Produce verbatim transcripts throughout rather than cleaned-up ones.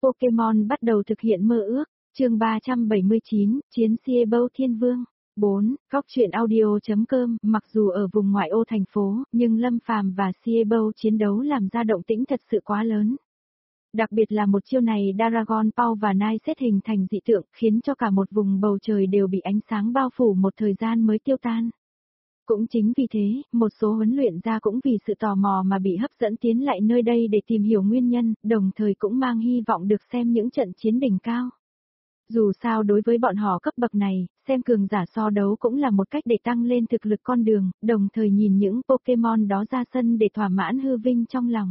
Pokemon bắt đầu thực hiện mơ ước, chương ba trăm bảy mươi chín, Chiến Siebel Thiên Vương. bốn. Góc truyện audio.com. Mặc dù ở vùng ngoại ô thành phố, nhưng Lâm Phàm và Siebel chiến đấu làm ra động tĩnh thật sự quá lớn. Đặc biệt là một chiêu này Dragon Ball và Nai xét hình thành dị tượng, khiến cho cả một vùng bầu trời đều bị ánh sáng bao phủ một thời gian mới tiêu tan. Cũng chính vì thế, một số huấn luyện gia cũng vì sự tò mò mà bị hấp dẫn tiến lại nơi đây để tìm hiểu nguyên nhân, đồng thời cũng mang hy vọng được xem những trận chiến đỉnh cao. Dù sao đối với bọn họ cấp bậc này, xem cường giả so đấu cũng là một cách để tăng lên thực lực con đường, đồng thời nhìn những Pokemon đó ra sân để thỏa mãn hư vinh trong lòng.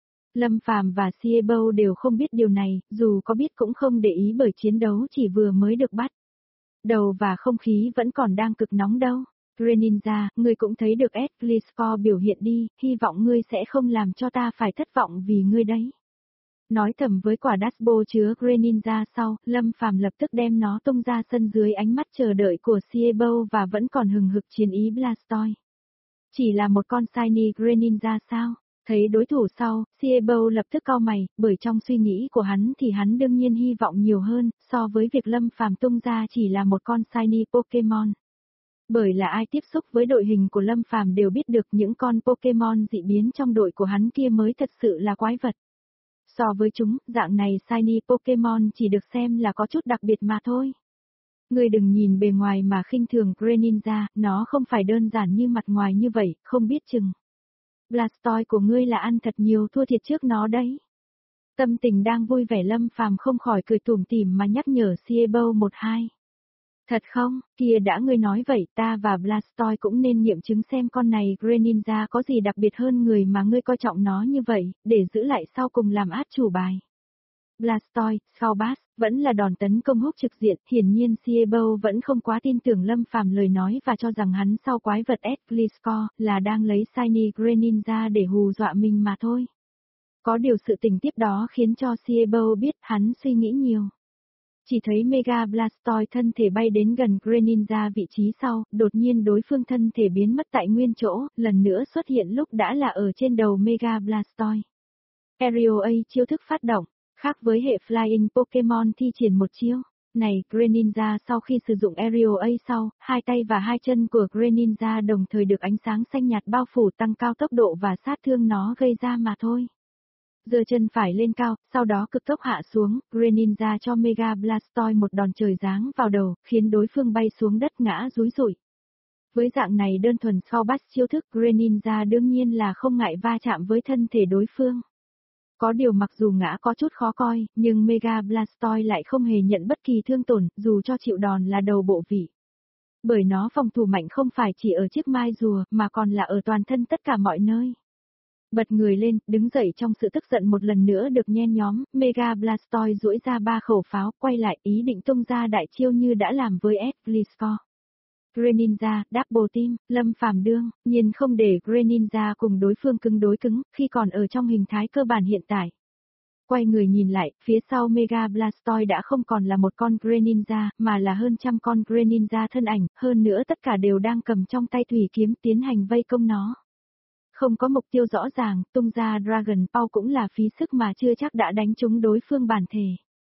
Lâm Phàm và Siebel đều không biết điều này, dù có biết cũng không để ý bởi chiến đấu chỉ vừa mới được bắt đầu và không khí vẫn còn đang cực nóng đâu. Greninja, ngươi cũng thấy được Gliscor biểu hiện đi, hy vọng ngươi sẽ không làm cho ta phải thất vọng vì ngươi đấy. Nói thầm với quả Dashbo chứa Greninja sau, Lâm Phàm lập tức đem nó tung ra sân dưới ánh mắt chờ đợi của Siebel và vẫn còn hừng hực chiến ý Blastoise. Chỉ là một con Shiny Greninja sao? Thấy đối thủ sau, Siebel lập tức cau mày, bởi trong suy nghĩ của hắn thì hắn đương nhiên hy vọng nhiều hơn, so với việc Lâm Phàm tung ra chỉ là một con Shiny Pokemon. Bởi là ai tiếp xúc với đội hình của Lâm Phàm đều biết được những con Pokemon dị biến trong đội của hắn kia mới thật sự là quái vật. So với chúng, dạng này Shiny Pokemon chỉ được xem là có chút đặc biệt mà thôi. Ngươi đừng nhìn bề ngoài mà khinh thường Greninja, nó không phải đơn giản như mặt ngoài như vậy, không biết chừng. Blastoise của ngươi là ăn thật nhiều thua thiệt trước nó đấy. Tâm tình đang vui vẻ Lâm Phàm không khỏi cười tủm tỉm mà nhắc nhở Siebel một hai. Thật không, kia đã ngươi nói vậy ta và Blastoise cũng nên nghiệm chứng xem con này Greninja có gì đặc biệt hơn người mà ngươi coi trọng nó như vậy, để giữ lại sau cùng làm át chủ bài. Blastoise, Scorbus, vẫn là đòn tấn công húc trực diện, hiển nhiên Siebel vẫn không quá tin tưởng Lâm Phàm lời nói và cho rằng hắn sau quái vật Gliscor là đang lấy Shiny Greninja để hù dọa mình mà thôi. Có điều sự tình tiếp đó khiến cho Siebel biết hắn suy nghĩ nhiều. Chỉ thấy Mega Blastoise thân thể bay đến gần Greninja vị trí sau, đột nhiên đối phương thân thể biến mất tại nguyên chỗ, lần nữa xuất hiện lúc đã là ở trên đầu Mega Blastoise. Aerial A chiêu thức phát động, khác với hệ Flying Pokemon thi triển một chiêu. Này, Greninja sau khi sử dụng Aerial A sau, hai tay và hai chân của Greninja đồng thời được ánh sáng xanh nhạt bao phủ tăng cao tốc độ và sát thương nó gây ra mà thôi. Giơ chân phải lên cao, sau đó cực tốc hạ xuống, Greninja cho Mega Blastoise một đòn trời giáng vào đầu, khiến đối phương bay xuống đất ngã rúi rủi. Với dạng này đơn thuần Scorbus chiêu thức Greninja đương nhiên là không ngại va chạm với thân thể đối phương. Có điều mặc dù ngã có chút khó coi, nhưng Mega Blastoise lại không hề nhận bất kỳ thương tổn, dù cho chịu đòn là đầu bộ vị. Bởi nó phòng thủ mạnh không phải chỉ ở chiếc mai rùa, mà còn là ở toàn thân tất cả mọi nơi. Bật người lên, đứng dậy trong sự tức giận một lần nữa được nhen nhóm, Mega Blastoise duỗi ra ba khẩu pháo, quay lại ý định tung ra đại chiêu như đã làm với Gliscor. Greninja, Double Team, Lâm Phàm đương, nhiên không để Greninja cùng đối phương cứng đối cứng, khi còn ở trong hình thái cơ bản hiện tại. Quay người nhìn lại, phía sau Mega Blastoise đã không còn là một con Greninja, mà là hơn trăm con Greninja thân ảnh, hơn nữa tất cả đều đang cầm trong tay thủy kiếm tiến hành vây công nó. Không có mục tiêu rõ ràng, tung ra Dragon Ball cũng là phí sức mà chưa chắc đã đánh trúng đối phương bản thể.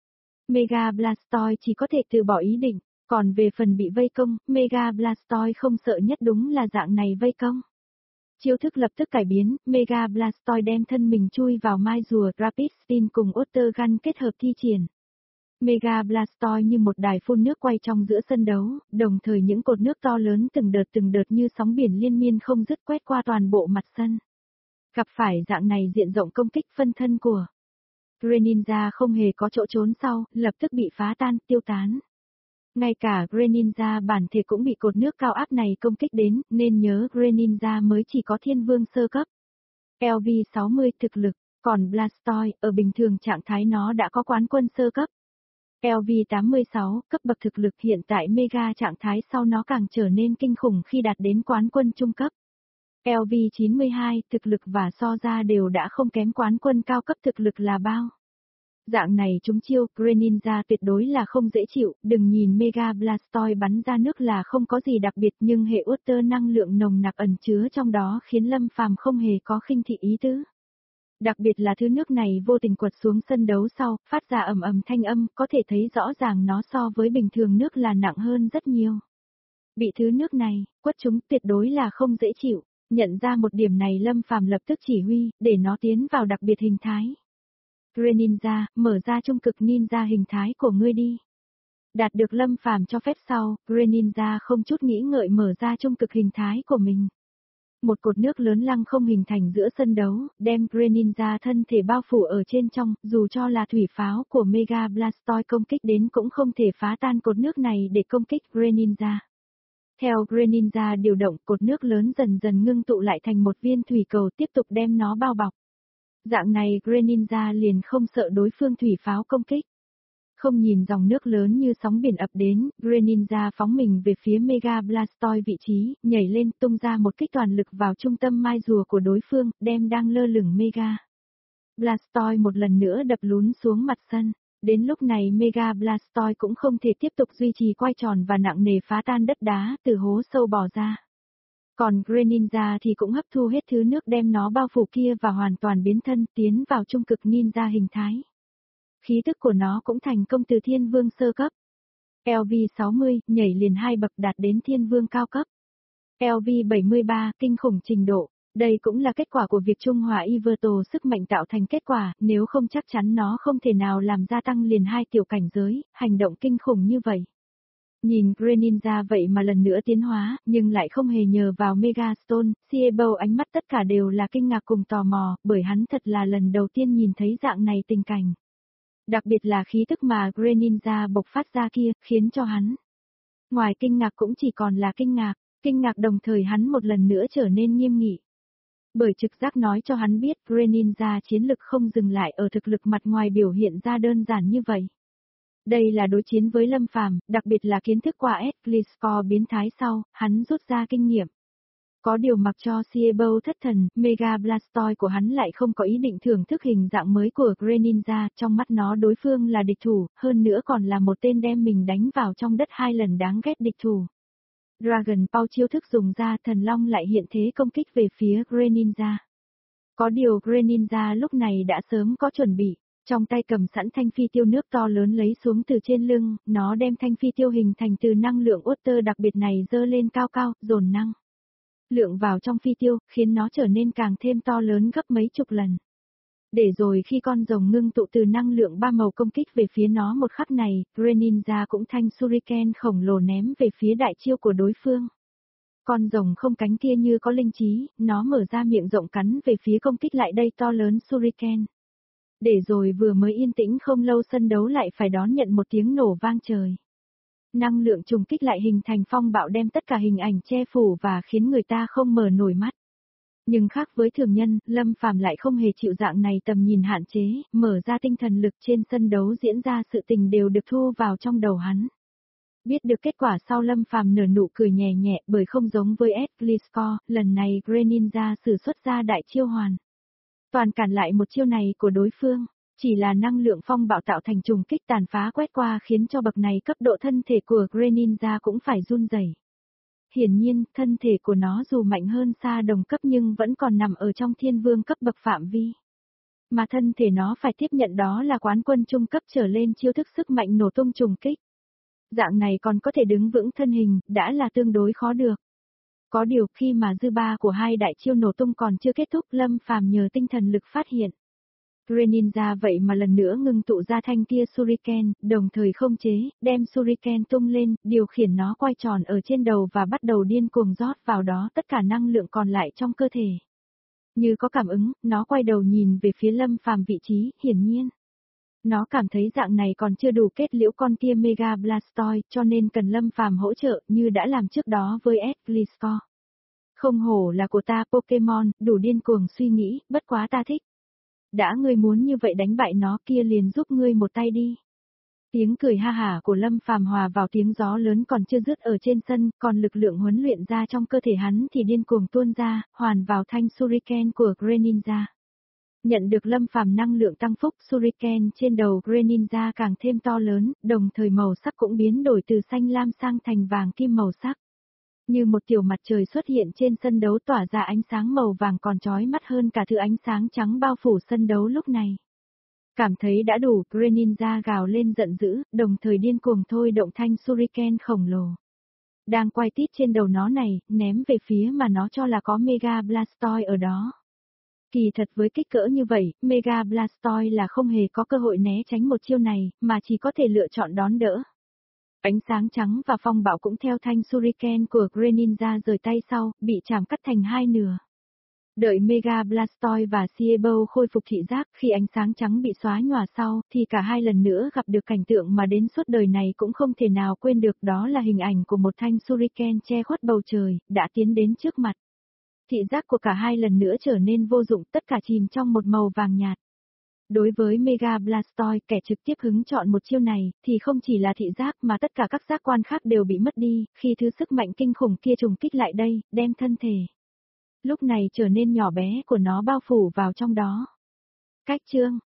Mega Blastoise chỉ có thể từ bỏ ý định, còn về phần bị vây công, Mega Blastoise không sợ nhất đúng là dạng này vây công. Chiêu thức lập tức cải biến, Mega Blastoise đem thân mình chui vào mai rùa Rapid Spin cùng Water Gun kết hợp thi triển. Mega Blastoise như một đài phun nước quay trong giữa sân đấu, đồng thời những cột nước to lớn từng đợt từng đợt như sóng biển liên miên không dứt quét qua toàn bộ mặt sân. Gặp phải dạng này diện rộng công kích phân thân của Greninja không hề có chỗ trốn sau, lập tức bị phá tan, tiêu tán. Ngay cả Greninja bản thể cũng bị cột nước cao áp này công kích đến, nên nhớ Greninja mới chỉ có thiên vương sơ cấp. L V sáu mươi thực lực, còn Blastoise ở bình thường trạng thái nó đã có quán quân sơ cấp. L V tám mươi sáu, cấp bậc thực lực hiện tại Mega trạng thái sau nó càng trở nên kinh khủng khi đạt đến quán quân trung cấp. L V chín mươi hai, thực lực và so ra đều đã không kém quán quân cao cấp thực lực là bao. Dạng này chúng chiêu, Greninja tuyệt đối là không dễ chịu, đừng nhìn Mega Blastoise bắn ra nước là không có gì đặc biệt nhưng hệ Water năng lượng nồng nặc ẩn chứa trong đó khiến Lâm Phàm không hề có khinh thị ý tứ. Đặc biệt là thứ nước này vô tình quật xuống sân đấu sau, phát ra ầm ầm thanh âm, có thể thấy rõ ràng nó so với bình thường nước là nặng hơn rất nhiều. Bị thứ nước này, quất chúng tuyệt đối là không dễ chịu, nhận ra một điểm này Lâm Phàm lập tức chỉ huy, để nó tiến vào đặc biệt hình thái. Greninja, mở ra trung cực ninja hình thái của ngươi đi. Đạt được Lâm Phàm cho phép sau, Greninja không chút nghĩ ngợi mở ra trung cực hình thái của mình. Một cột nước lớn lăng không hình thành giữa sân đấu, đem Greninja thân thể bao phủ ở trên trong, dù cho là thủy pháo của Mega Blastoise công kích đến cũng không thể phá tan cột nước này để công kích Greninja. Theo Greninja điều động, cột nước lớn dần dần ngưng tụ lại thành một viên thủy cầu tiếp tục đem nó bao bọc. Dạng này Greninja liền không sợ đối phương thủy pháo công kích. Không nhìn dòng nước lớn như sóng biển ập đến, Greninja phóng mình về phía Mega Blastoise vị trí, nhảy lên tung ra một kích toàn lực vào trung tâm mai rùa của đối phương, đem đang lơ lửng Mega Blastoise một lần nữa đập lún xuống mặt sân. Đến lúc này Mega Blastoise cũng không thể tiếp tục duy trì quay tròn và nặng nề phá tan đất đá từ hố sâu bò ra. Còn Greninja thì cũng hấp thu hết thứ nước đem nó bao phủ kia và hoàn toàn biến thân tiến vào trung cực ninja hình thái. Khí tức của nó cũng thành công từ thiên vương sơ cấp. L V sáu mươi, nhảy liền hai bậc đạt đến thiên vương cao cấp. L V bảy mươi ba, kinh khủng trình độ. Đây cũng là kết quả của việc trung hòa Everto sức mạnh tạo thành kết quả, nếu không chắc chắn nó không thể nào làm gia tăng liền hai tiểu cảnh giới, hành động kinh khủng như vậy. Nhìn Greninja vậy mà lần nữa tiến hóa, nhưng lại không hề nhờ vào Mega Stone, Siebo ánh mắt tất cả đều là kinh ngạc cùng tò mò, bởi hắn thật là lần đầu tiên nhìn thấy dạng này tình cảnh. Đặc biệt là khí tức mà Greninja bộc phát ra kia, khiến cho hắn. Ngoài kinh ngạc cũng chỉ còn là kinh ngạc, kinh ngạc đồng thời hắn một lần nữa trở nên nghiêm nghị. Bởi trực giác nói cho hắn biết Greninja chiến lực không dừng lại ở thực lực mặt ngoài biểu hiện ra đơn giản như vậy. Đây là đối chiến với Lâm Phàm, đặc biệt là kiến thức qua S-Gliscor biến thái sau, hắn rút ra kinh nghiệm. Có điều mặc cho Siebo thất thần, Mega Blastoise của hắn lại không có ý định thưởng thức hình dạng mới của Greninja, trong mắt nó đối phương là địch thủ, hơn nữa còn là một tên đem mình đánh vào trong đất hai lần đáng ghét địch thủ. Dragon Ball chiêu thức dùng ra, thần long lại hiện thế công kích về phía Greninja. Có điều Greninja lúc này đã sớm có chuẩn bị, trong tay cầm sẵn thanh phi tiêu nước to lớn lấy xuống từ trên lưng, nó đem thanh phi tiêu hình thành từ năng lượng water đặc biệt này dơ lên cao cao, dồn năng lượng vào trong phi tiêu, khiến nó trở nên càng thêm to lớn gấp mấy chục lần. Để rồi khi con rồng ngưng tụ từ năng lượng ba màu công kích về phía nó một khắc này, Greninja cũng thanh shuriken khổng lồ ném về phía đại chiêu của đối phương. Con rồng không cánh kia như có linh trí, nó mở ra miệng rộng cắn về phía công kích lại đây to lớn shuriken. Để rồi vừa mới yên tĩnh không lâu sân đấu lại phải đón nhận một tiếng nổ vang trời. Năng lượng trùng kích lại hình thành phong bạo đem tất cả hình ảnh che phủ và khiến người ta không mở nổi mắt. Nhưng khác với thường nhân, Lâm Phàm lại không hề chịu dạng này tầm nhìn hạn chế, mở ra tinh thần lực trên sân đấu diễn ra sự tình đều được thu vào trong đầu hắn. Biết được kết quả sau Lâm Phàm nở nụ cười nhẹ nhẹ bởi không giống với S-Gliscor, lần này Greninja sử xuất ra đại chiêu hoàn. Toàn cản lại một chiêu này của đối phương. Chỉ là năng lượng phong bạo tạo thành trùng kích tàn phá quét qua khiến cho bậc này cấp độ thân thể của Greninja cũng phải run rẩy. Hiển nhiên, thân thể của nó dù mạnh hơn xa đồng cấp nhưng vẫn còn nằm ở trong thiên vương cấp bậc phạm vi. Mà thân thể nó phải tiếp nhận đó là quán quân trung cấp trở lên chiêu thức sức mạnh nổ tung trùng kích. Dạng này còn có thể đứng vững thân hình, đã là tương đối khó được. Có điều khi mà dư ba của hai đại chiêu nổ tung còn chưa kết thúc Lâm Phàm nhờ tinh thần lực phát hiện. Greninja vậy mà lần nữa ngưng tụ ra thanh kia shuriken, đồng thời không chế, đem shuriken tung lên, điều khiển nó quay tròn ở trên đầu và bắt đầu điên cuồng rót vào đó tất cả năng lượng còn lại trong cơ thể. Như có cảm ứng, nó quay đầu nhìn về phía Lâm Phàm vị trí, hiển nhiên. Nó cảm thấy dạng này còn chưa đủ kết liễu con kia Mega Blastoise, cho nên cần Lâm Phàm hỗ trợ như đã làm trước đó với S-Gliscor. Không hổ là của ta Pokemon, đủ điên cuồng suy nghĩ, bất quá ta thích. Đã ngươi muốn như vậy đánh bại nó kia liền giúp ngươi một tay đi. Tiếng cười ha hả của Lâm Phàm hòa vào tiếng gió lớn còn chưa dứt ở trên sân, còn lực lượng huấn luyện ra trong cơ thể hắn thì điên cuồng tuôn ra, hoàn vào thanh shuriken của Greninja. Nhận được Lâm Phàm năng lượng tăng phúc, shuriken trên đầu Greninja càng thêm to lớn, đồng thời màu sắc cũng biến đổi từ xanh lam sang thành vàng kim màu sắc. Như một tiểu mặt trời xuất hiện trên sân đấu tỏa ra ánh sáng màu vàng còn chói mắt hơn cả thứ ánh sáng trắng bao phủ sân đấu lúc này. Cảm thấy đã đủ, Greninja gào lên giận dữ, đồng thời điên cuồng thôi động thanh Shuriken khổng lồ. Đang quay tít trên đầu nó này, ném về phía mà nó cho là có Mega Blastoise ở đó. Kỳ thật với kích cỡ như vậy, Mega Blastoise là không hề có cơ hội né tránh một chiêu này, mà chỉ có thể lựa chọn đón đỡ. Ánh sáng trắng và phong bạo cũng theo thanh Shuriken của Greninja rời tay sau, bị chảm cắt thành hai nửa. Đợi Mega Blastoise và Siebel khôi phục thị giác khi ánh sáng trắng bị xóa nhòa sau, thì cả hai lần nữa gặp được cảnh tượng mà đến suốt đời này cũng không thể nào quên được, đó là hình ảnh của một thanh Shuriken che khuất bầu trời, đã tiến đến trước mặt. Thị giác của cả hai lần nữa trở nên vô dụng, tất cả chìm trong một màu vàng nhạt. Đối với Mega Blastoise, kẻ trực tiếp hứng chọn một chiêu này, thì không chỉ là thị giác mà tất cả các giác quan khác đều bị mất đi, khi thứ sức mạnh kinh khủng kia trùng kích lại đây, đem thân thể lúc này trở nên nhỏ bé của nó bao phủ vào trong đó. Cách chương